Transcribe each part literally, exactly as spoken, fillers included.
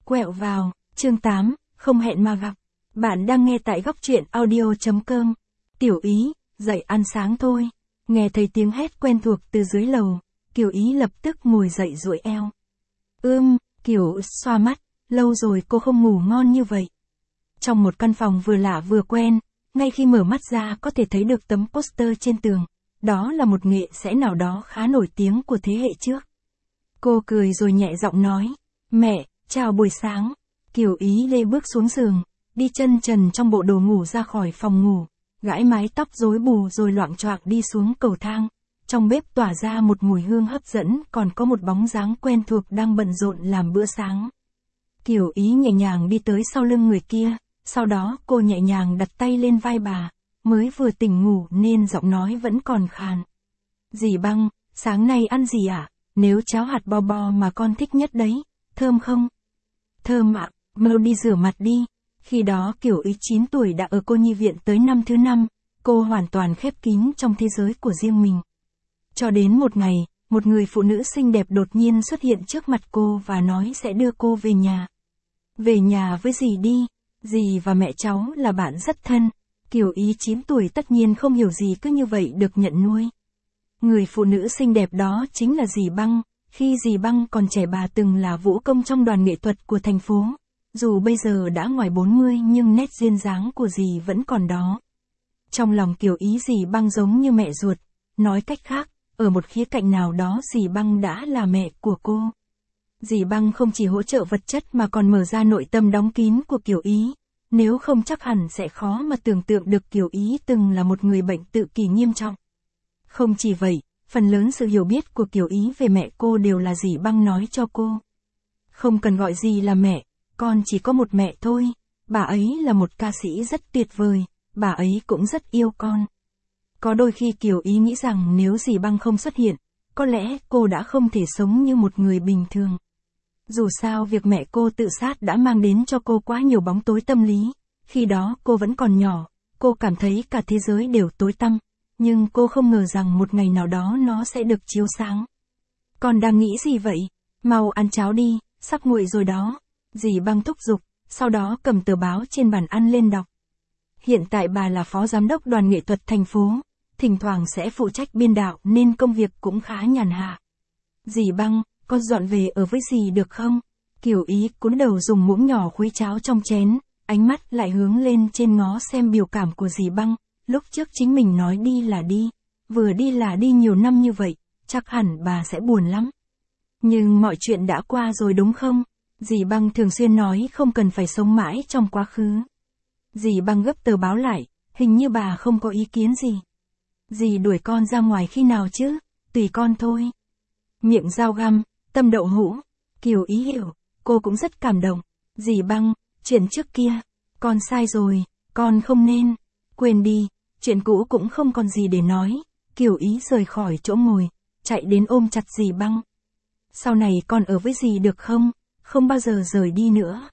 Quẹo vào, chương tám, không hẹn mà gặp. Bạn đang nghe tại góc truyện audio.com. Tiểu Ý, dậy ăn sáng thôi. Nghe thấy tiếng hét quen thuộc từ dưới lầu, Kiều Ý lập tức ngồi dậy duỗi eo. Ưm, Kiều xoa mắt, lâu rồi cô không ngủ ngon như vậy. Trong một căn phòng vừa lạ vừa quen, ngay khi mở mắt ra có thể thấy được tấm poster trên tường. Đó là một nghệ sĩ nào đó khá nổi tiếng của thế hệ trước. Cô cười rồi nhẹ giọng nói, mẹ, chào buổi sáng. Kiều Ý lê bước xuống giường, đi chân trần trong bộ đồ ngủ ra khỏi phòng ngủ, gãi mái tóc rối bù rồi loạng choạng đi xuống cầu thang. Trong bếp tỏa ra một mùi hương hấp dẫn, còn có một bóng dáng quen thuộc đang bận rộn làm bữa sáng. Kiều Ý nhẹ nhàng đi tới sau lưng người kia, sau đó cô nhẹ nhàng đặt tay lên vai bà, mới vừa tỉnh ngủ nên giọng nói vẫn còn khàn. Dì Băng, sáng nay ăn gì ạ? À? Nếu cháo hạt bo bo mà con thích nhất đấy, thơm không? Thơm ạ, mau đi rửa mặt đi. Khi đó Kiều Ý chín tuổi đã ở cô nhi viện tới năm thứ năm, cô hoàn toàn khép kín trong thế giới của riêng mình. Cho đến một ngày, một người phụ nữ xinh đẹp đột nhiên xuất hiện trước mặt cô và nói sẽ đưa cô về nhà. Về nhà với dì đi, dì và mẹ cháu là bạn rất thân. Kiều Ý chín tuổi tất nhiên không hiểu gì cứ như vậy được nhận nuôi. Người phụ nữ xinh đẹp đó chính là dì Băng. Khi dì Băng còn trẻ bà từng là vũ công trong đoàn nghệ thuật của thành phố. Dù bây giờ đã ngoài bốn mươi nhưng nét duyên dáng của dì vẫn còn đó. Trong lòng Kiều Ý dì Băng giống như mẹ ruột. Nói cách khác, ở một khía cạnh nào đó dì Băng đã là mẹ của cô. Dì Băng không chỉ hỗ trợ vật chất mà còn mở ra nội tâm đóng kín của Kiều Ý. Nếu không chắc hẳn sẽ khó mà tưởng tượng được Kiều Ý từng là một người bệnh tự kỷ nghiêm trọng. Không chỉ vậy, phần lớn sự hiểu biết của Kiều Ý về mẹ cô đều là dì Băng nói cho cô. Không cần gọi dì là mẹ, con chỉ có một mẹ thôi. Bà ấy là một ca sĩ rất tuyệt vời, bà ấy cũng rất yêu con. Có đôi khi Kiều Ý nghĩ rằng nếu dì Băng không xuất hiện, có lẽ cô đã không thể sống như một người bình thường. Dù sao việc mẹ cô tự sát đã mang đến cho cô quá nhiều bóng tối tâm lý. Khi đó cô vẫn còn nhỏ, cô cảm thấy cả thế giới đều tối tăm. Nhưng cô không ngờ rằng một ngày nào đó nó sẽ được chiếu sáng. Con đang nghĩ gì vậy? Mau ăn cháo đi, sắp nguội rồi đó. Dì Băng thúc giục, sau đó cầm tờ báo trên bàn ăn lên đọc. Hiện tại bà là phó giám đốc đoàn nghệ thuật thành phố, thỉnh thoảng sẽ phụ trách biên đạo nên công việc cũng khá nhàn hạ. Dì Băng, con dọn về ở với dì được không? Kiều Ý cúi đầu dùng muỗng nhỏ khuấy cháo trong chén, ánh mắt lại hướng lên trên ngó xem biểu cảm của dì Băng. Lúc trước chính mình nói đi là đi, vừa đi là đi nhiều năm như vậy, chắc hẳn bà sẽ buồn lắm. Nhưng mọi chuyện đã qua rồi đúng không? Dì Băng thường xuyên nói không cần phải sống mãi trong quá khứ. Dì Băng gấp tờ báo lại, hình như bà không có ý kiến gì. Dì đuổi con ra ngoài khi nào chứ? Tùy con thôi. Miệng dao găm, tâm đậu hũ. Kiều Ý hiểu, cô cũng rất cảm động. Dì Băng, chuyện trước kia, con sai rồi, con không nên. Quên đi, chuyện cũ cũng không còn gì để nói. Kiều Ý rời khỏi chỗ ngồi, chạy đến ôm chặt dì Băng. Sau này con ở với dì được không? Không bao giờ rời đi nữa.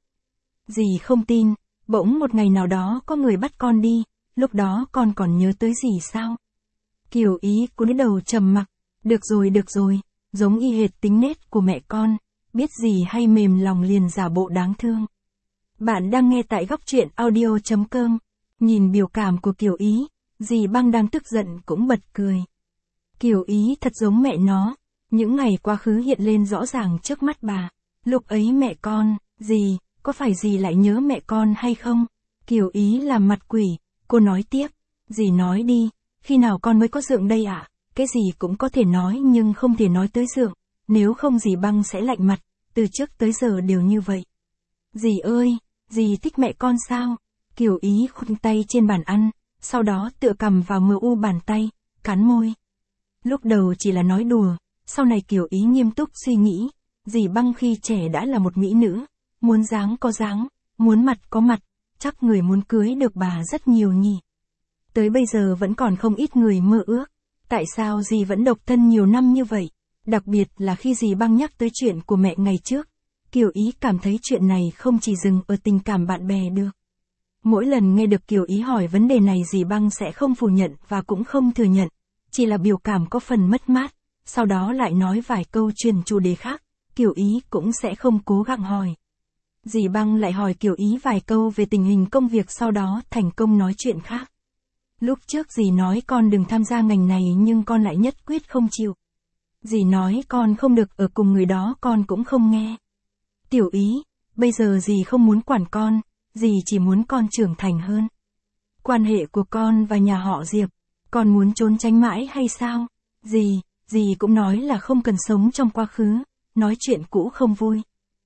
Dì không tin, bỗng một ngày nào đó có người bắt con đi, lúc đó con còn nhớ tới dì sao? Kiều Ý cúi đầu trầm mặc, được rồi được rồi, giống y hệt tính nết của mẹ con, biết gì hay mềm lòng liền giả bộ đáng thương. Bạn đang nghe tại góc truyện audio.com. Nhìn biểu cảm của Kiều Ý, dì Băng đang tức giận cũng bật cười. Kiều Ý thật giống mẹ nó, những ngày quá khứ hiện lên rõ ràng trước mắt bà. Lúc ấy mẹ con, dì, có phải dì lại nhớ mẹ con hay không? Kiều Ý làm mặt quỷ, cô nói tiếp, dì nói đi, khi nào con mới có dượng đây ạ? À? Cái gì cũng có thể nói nhưng không thể nói tới dượng, nếu không dì Băng sẽ lạnh mặt, từ trước tới giờ đều như vậy. Dì ơi, dì thích mẹ con sao? Kiều Ý khung tay trên bàn ăn, sau đó tựa cằm vào mờ u bàn tay, cắn môi. Lúc đầu chỉ là nói đùa, sau này Kiều Ý nghiêm túc suy nghĩ, dì Băng khi trẻ đã là một mỹ nữ, muốn dáng có dáng, muốn mặt có mặt, chắc người muốn cưới được bà rất nhiều nhỉ. Tới bây giờ vẫn còn không ít người mơ ước, tại sao dì vẫn độc thân nhiều năm như vậy, đặc biệt là khi dì Băng nhắc tới chuyện của mẹ ngày trước, Kiều Ý cảm thấy chuyện này không chỉ dừng ở tình cảm bạn bè được. Mỗi lần nghe được Kiều Ý hỏi vấn đề này dì Băng sẽ không phủ nhận và cũng không thừa nhận, chỉ là biểu cảm có phần mất mát, sau đó lại nói vài câu chuyển chủ đề khác, Kiều Ý cũng sẽ không cố gắng hỏi. Dì Băng lại hỏi Kiều Ý vài câu về tình hình công việc, sau đó thành công nói chuyện khác. Lúc trước dì nói con đừng tham gia ngành này nhưng con lại nhất quyết không chịu. Dì nói con không được ở cùng người đó con cũng không nghe. Tiểu Ý, bây giờ dì không muốn quản con, dì chỉ muốn con trưởng thành hơn. Quan hệ của con và nhà họ Diệp, con muốn trốn tránh mãi hay sao? Dì, dì cũng nói là không cần sống trong quá khứ, nói chuyện cũ không vui.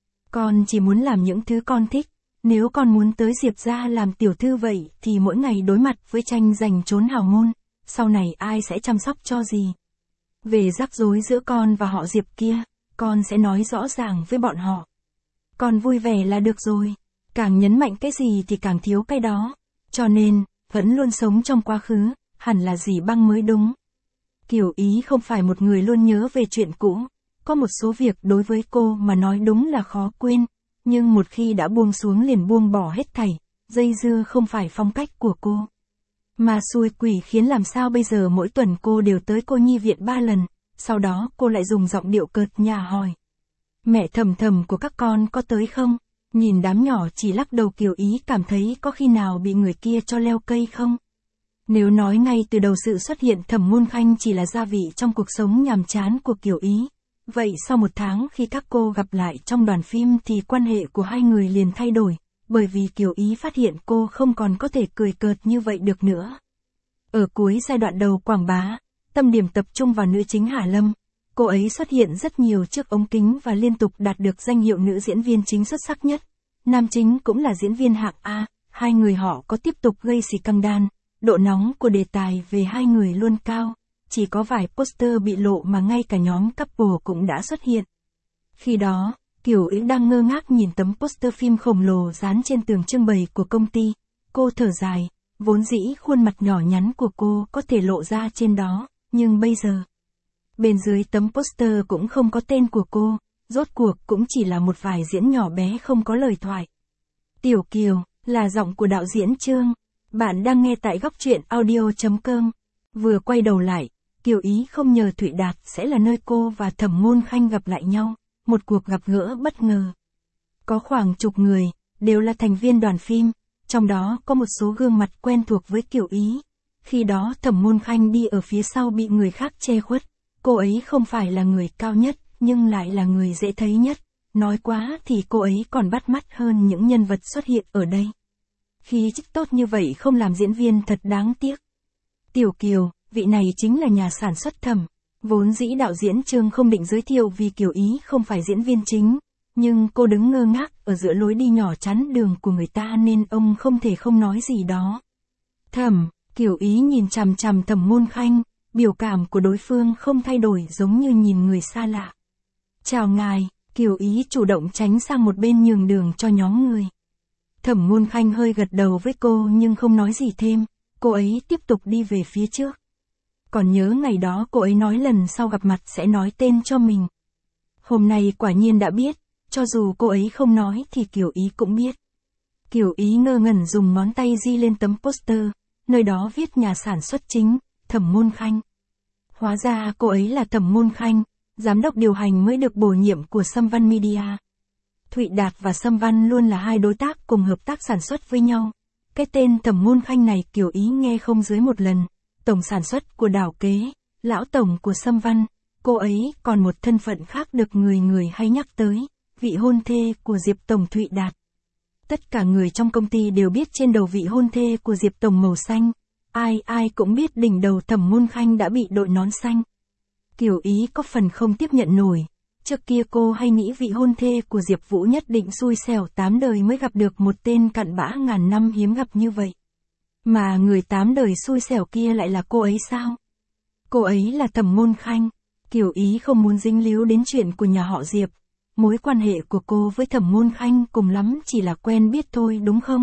Con chỉ muốn làm những thứ con thích, nếu con muốn tới Diệp gia làm tiểu thư vậy thì mỗi ngày đối mặt với tranh giành trốn hào môn, sau này ai sẽ chăm sóc cho dì? Về rắc rối giữa con và họ Diệp kia, con sẽ nói rõ ràng với bọn họ. Con vui vẻ là được rồi, càng nhấn mạnh cái gì thì càng thiếu cái đó, cho nên, vẫn luôn sống trong quá khứ, hẳn là dì Băng mới đúng. Kiều Ý không phải một người luôn nhớ về chuyện cũ, có một số việc đối với cô mà nói đúng là khó quên, nhưng một khi đã buông xuống liền buông bỏ hết thảy, dây dưa không phải phong cách của cô. Mà xui quỷ khiến làm sao bây giờ mỗi tuần cô đều tới cô nhi viện ba lần, sau đó cô lại dùng giọng điệu cợt nhả hỏi. Mẹ Thầm Thầm của các con có tới không? Nhìn đám nhỏ chỉ lắc đầu, Kiều Ý cảm thấy có khi nào bị người kia cho leo cây không? Nếu nói ngay từ đầu sự xuất hiện Thẩm Ngôn Khanh chỉ là gia vị trong cuộc sống nhàm chán của Kiều Ý, vậy sau một tháng khi các cô gặp lại trong đoàn phim thì quan hệ của hai người liền thay đổi, bởi vì Kiều Ý phát hiện cô không còn có thể cười cợt như vậy được nữa. Ở cuối giai đoạn đầu quảng bá, tâm điểm tập trung vào nữ chính Hà Lâm. Cô ấy xuất hiện rất nhiều trước ống kính và liên tục đạt được danh hiệu nữ diễn viên chính xuất sắc nhất. Nam chính cũng là diễn viên hạng A, hai người họ có tiếp tục gây xì căng đan. Độ nóng của đề tài về hai người luôn cao, chỉ có vài poster bị lộ mà ngay cả nhóm couple cũng đã xuất hiện. Khi đó, Kiều Ý đang ngơ ngác nhìn tấm poster phim khổng lồ dán trên tường trưng bày của công ty. Cô thở dài, vốn dĩ khuôn mặt nhỏ nhắn của cô có thể lộ ra trên đó, nhưng bây giờ, bên dưới tấm poster cũng không có tên của cô, rốt cuộc cũng chỉ là một vài diễn nhỏ bé không có lời thoại. Tiểu Kiều, là giọng của đạo diễn Trương. Bạn đang nghe tại góc truyện audio chấm com. Vừa quay đầu lại, Kiều Ý không ngờ Thụy Đạt sẽ là nơi cô và Thẩm Ngôn Khanh gặp lại nhau, một cuộc gặp gỡ bất ngờ. Có khoảng chục người, đều là thành viên đoàn phim, trong đó có một số gương mặt quen thuộc với Kiều Ý. Khi đó Thẩm Ngôn Khanh đi ở phía sau bị người khác che khuất, cô ấy không phải là người cao nhất, nhưng lại là người dễ thấy nhất, nói quá thì cô ấy còn bắt mắt hơn những nhân vật xuất hiện ở đây. Khí chất tốt như vậy không làm diễn viên thật đáng tiếc. Tiểu Kiều, vị này chính là nhà sản xuất Thẩm. Vốn dĩ đạo diễn Trương không định giới thiệu vì Kiều Ý không phải diễn viên chính, nhưng cô đứng ngơ ngác ở giữa lối đi nhỏ chắn đường của người ta nên ông không thể không nói gì đó. Thẩm, Kiều Ý nhìn chằm chằm Thẩm Ngôn Khanh, biểu cảm của đối phương không thay đổi giống như nhìn người xa lạ. Chào ngài, Kiều Ý chủ động tránh sang một bên nhường đường cho nhóm người. Thẩm Ngôn Khanh hơi gật đầu với cô nhưng không nói gì thêm, cô ấy tiếp tục đi về phía trước. Còn nhớ ngày đó cô ấy nói lần sau gặp mặt sẽ nói tên cho mình. Hôm nay quả nhiên đã biết, cho dù cô ấy không nói thì Kiều Ý cũng biết. Kiều Ý ngơ ngẩn dùng ngón tay di lên tấm poster, nơi đó viết nhà sản xuất chính, Thẩm Ngôn Khanh. Hóa ra cô ấy là Thẩm Ngôn Khanh, giám đốc điều hành mới được bổ nhiệm của Sâm Văn Media. Thụy Đạt và Sâm Văn luôn là hai đối tác cùng hợp tác sản xuất với nhau. Cái tên Thẩm Ngôn Khanh này Kiều Ý nghe không dưới một lần. Tổng sản xuất của Đảo Kế, lão tổng của Sâm Văn, cô ấy còn một thân phận khác được người người hay nhắc tới, vị hôn thê của Diệp Tổng Thụy Đạt. Tất cả người trong công ty đều biết trên đầu vị hôn thê của Diệp Tổng màu xanh, ai ai cũng biết đỉnh đầu Thẩm Ngôn Khanh đã bị đội nón xanh. Kiều Ý có phần không tiếp nhận nổi. Trước kia cô hay nghĩ vị hôn thê của Diệp Vũ nhất định xui xẻo tám đời mới gặp được một tên cặn bã ngàn năm hiếm gặp như vậy. Mà người tám đời xui xẻo kia lại là cô ấy sao? Cô ấy là Thẩm Ngôn Khanh. Kiều Ý không muốn dính líu đến chuyện của nhà họ Diệp. Mối quan hệ của cô với Thẩm Ngôn Khanh cùng lắm chỉ là quen biết thôi đúng không?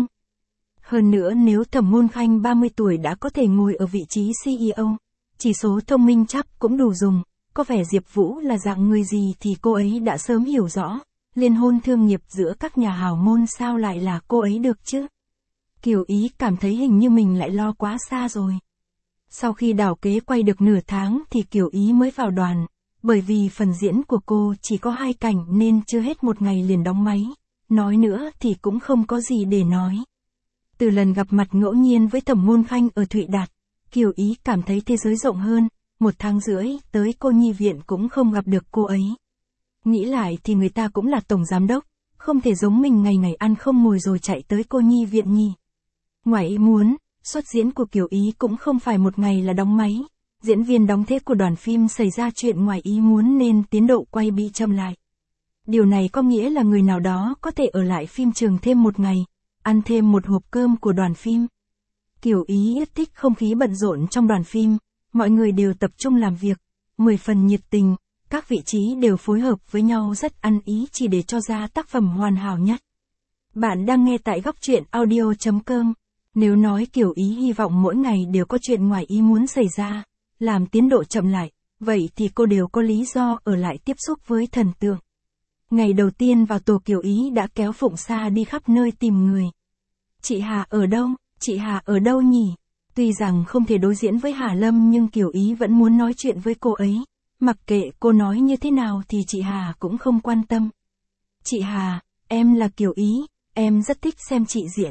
Hơn nữa nếu Thẩm Ngôn Khanh ba mươi tuổi đã có thể ngồi ở vị trí xê e ô, chỉ số thông minh chắc cũng đủ dùng. Có vẻ Diệp Vũ là dạng người gì thì cô ấy đã sớm hiểu rõ, liên hôn thương nghiệp giữa các nhà hào môn sao lại là cô ấy được chứ? Kiều Ý cảm thấy hình như mình lại lo quá xa rồi. Sau khi Đảo Kế quay được nửa tháng thì Kiều Ý mới vào đoàn, bởi vì phần diễn của cô chỉ có hai cảnh nên chưa hết một ngày liền đóng máy. nói nữa thì cũng không có gì để nói. Từ lần gặp mặt ngẫu nhiên với Thẩm Môn Khanh ở Thụy Đạt, Kiều Ý cảm thấy thế giới rộng hơn, một tháng rưỡi tới cô nhi viện cũng không gặp được cô ấy. Nghĩ lại thì người ta cũng là tổng giám đốc, không thể giống mình ngày ngày ăn không ngồi rồi chạy tới cô nhi viện nhỉ. Ngoài ý muốn, xuất diễn của Kiều Ý cũng không phải một ngày là đóng máy. Diễn viên đóng thế của đoàn phim xảy ra chuyện ngoài ý muốn nên tiến độ quay bị chậm lại. Điều này có nghĩa là người nào đó có thể ở lại phim trường thêm một ngày, ăn thêm một hộp cơm của đoàn phim. Kiều Ý rất thích không khí bận rộn trong đoàn phim, mọi người đều tập trung làm việc, mười phần nhiệt tình, các vị trí đều phối hợp với nhau rất ăn ý chỉ để cho ra tác phẩm hoàn hảo nhất. Bạn đang nghe tại góc truyện audio chấm com. Nếu nói Kiều Ý hy vọng mỗi ngày đều có chuyện ngoài ý muốn xảy ra, làm tiến độ chậm lại, vậy thì cô đều có lý do ở lại tiếp xúc với thần tượng. Ngày đầu tiên vào tổ Kiều Ý đã kéo Phụng Sa đi khắp nơi tìm người. Chị Hà ở đâu, chị Hà ở đâu nhỉ? Tuy rằng không thể đối diễn với Hà Lâm nhưng Kiều Ý vẫn muốn nói chuyện với cô ấy. Mặc kệ cô nói như thế nào thì chị Hà cũng không quan tâm. Chị Hà, em là Kiều Ý, em rất thích xem chị diễn.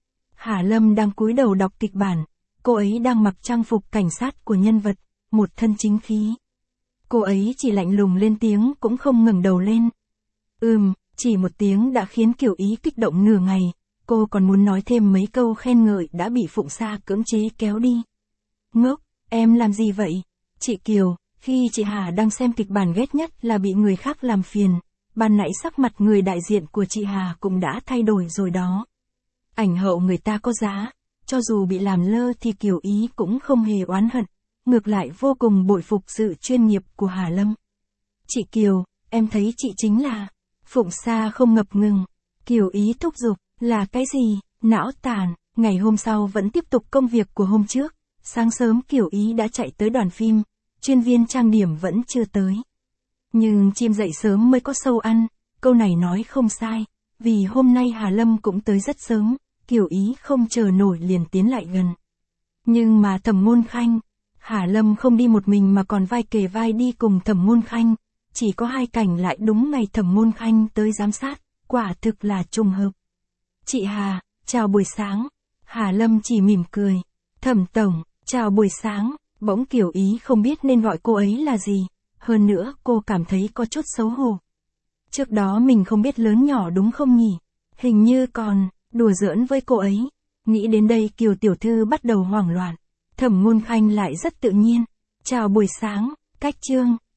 Hà Lâm đang cúi đầu đọc kịch bản, cô ấy đang mặc trang phục cảnh sát của nhân vật, một thân chính khí. Cô ấy chỉ lạnh lùng lên tiếng cũng không ngẩng đầu lên. Ừm, chỉ một tiếng đã khiến Kiều Ý kích động nửa ngày, cô còn muốn nói thêm mấy câu khen ngợi đã bị Phụng Sa cưỡng chế kéo đi. Ngốc, em làm gì vậy? Chị Kiều, khi chị Hà đang xem kịch bản ghét nhất là bị người khác làm phiền, ban nãy sắc mặt người đại diện của chị Hà cũng đã thay đổi rồi đó. Ảnh hậu người ta có giá, cho dù bị làm lơ thì Kiều Ý cũng không hề oán hận, ngược lại vô cùng bội phục sự chuyên nghiệp của Hà Lâm. Chị Kiều, em thấy chị chính là... Phụng Sa không ngập ngừng, Kiều Ý thúc giục, là cái gì, não tàn. Ngày hôm sau vẫn tiếp tục công việc của hôm trước, sáng sớm Kiều Ý đã chạy tới đoàn phim, chuyên viên trang điểm vẫn chưa tới. Nhưng chim dậy sớm mới có sâu ăn, câu này nói không sai, vì hôm nay Hà Lâm cũng tới rất sớm, Kiều Ý không chờ nổi liền tiến lại gần. Nhưng mà Thẩm Môn Khanh, Hà Lâm không đi một mình mà còn vai kề vai đi cùng Thẩm Môn Khanh, chỉ có hai cảnh lại đúng ngày Thẩm Môn Khanh tới giám sát, quả thực là trùng hợp. Chị Hà, chào buổi sáng. Hà Lâm chỉ mỉm cười. Thẩm tổng, chào buổi sáng. Bỗng Kiều Ý không biết nên gọi cô ấy là gì. Hơn nữa cô cảm thấy có chút xấu hổ. Trước đó mình không biết lớn nhỏ đúng không nhỉ? Hình như còn đùa giỡn với cô ấy. Nghĩ đến đây Kiều tiểu thư bắt đầu hoảng loạn. Thẩm Môn Khanh lại rất tự nhiên. Chào buổi sáng, Cách Trương.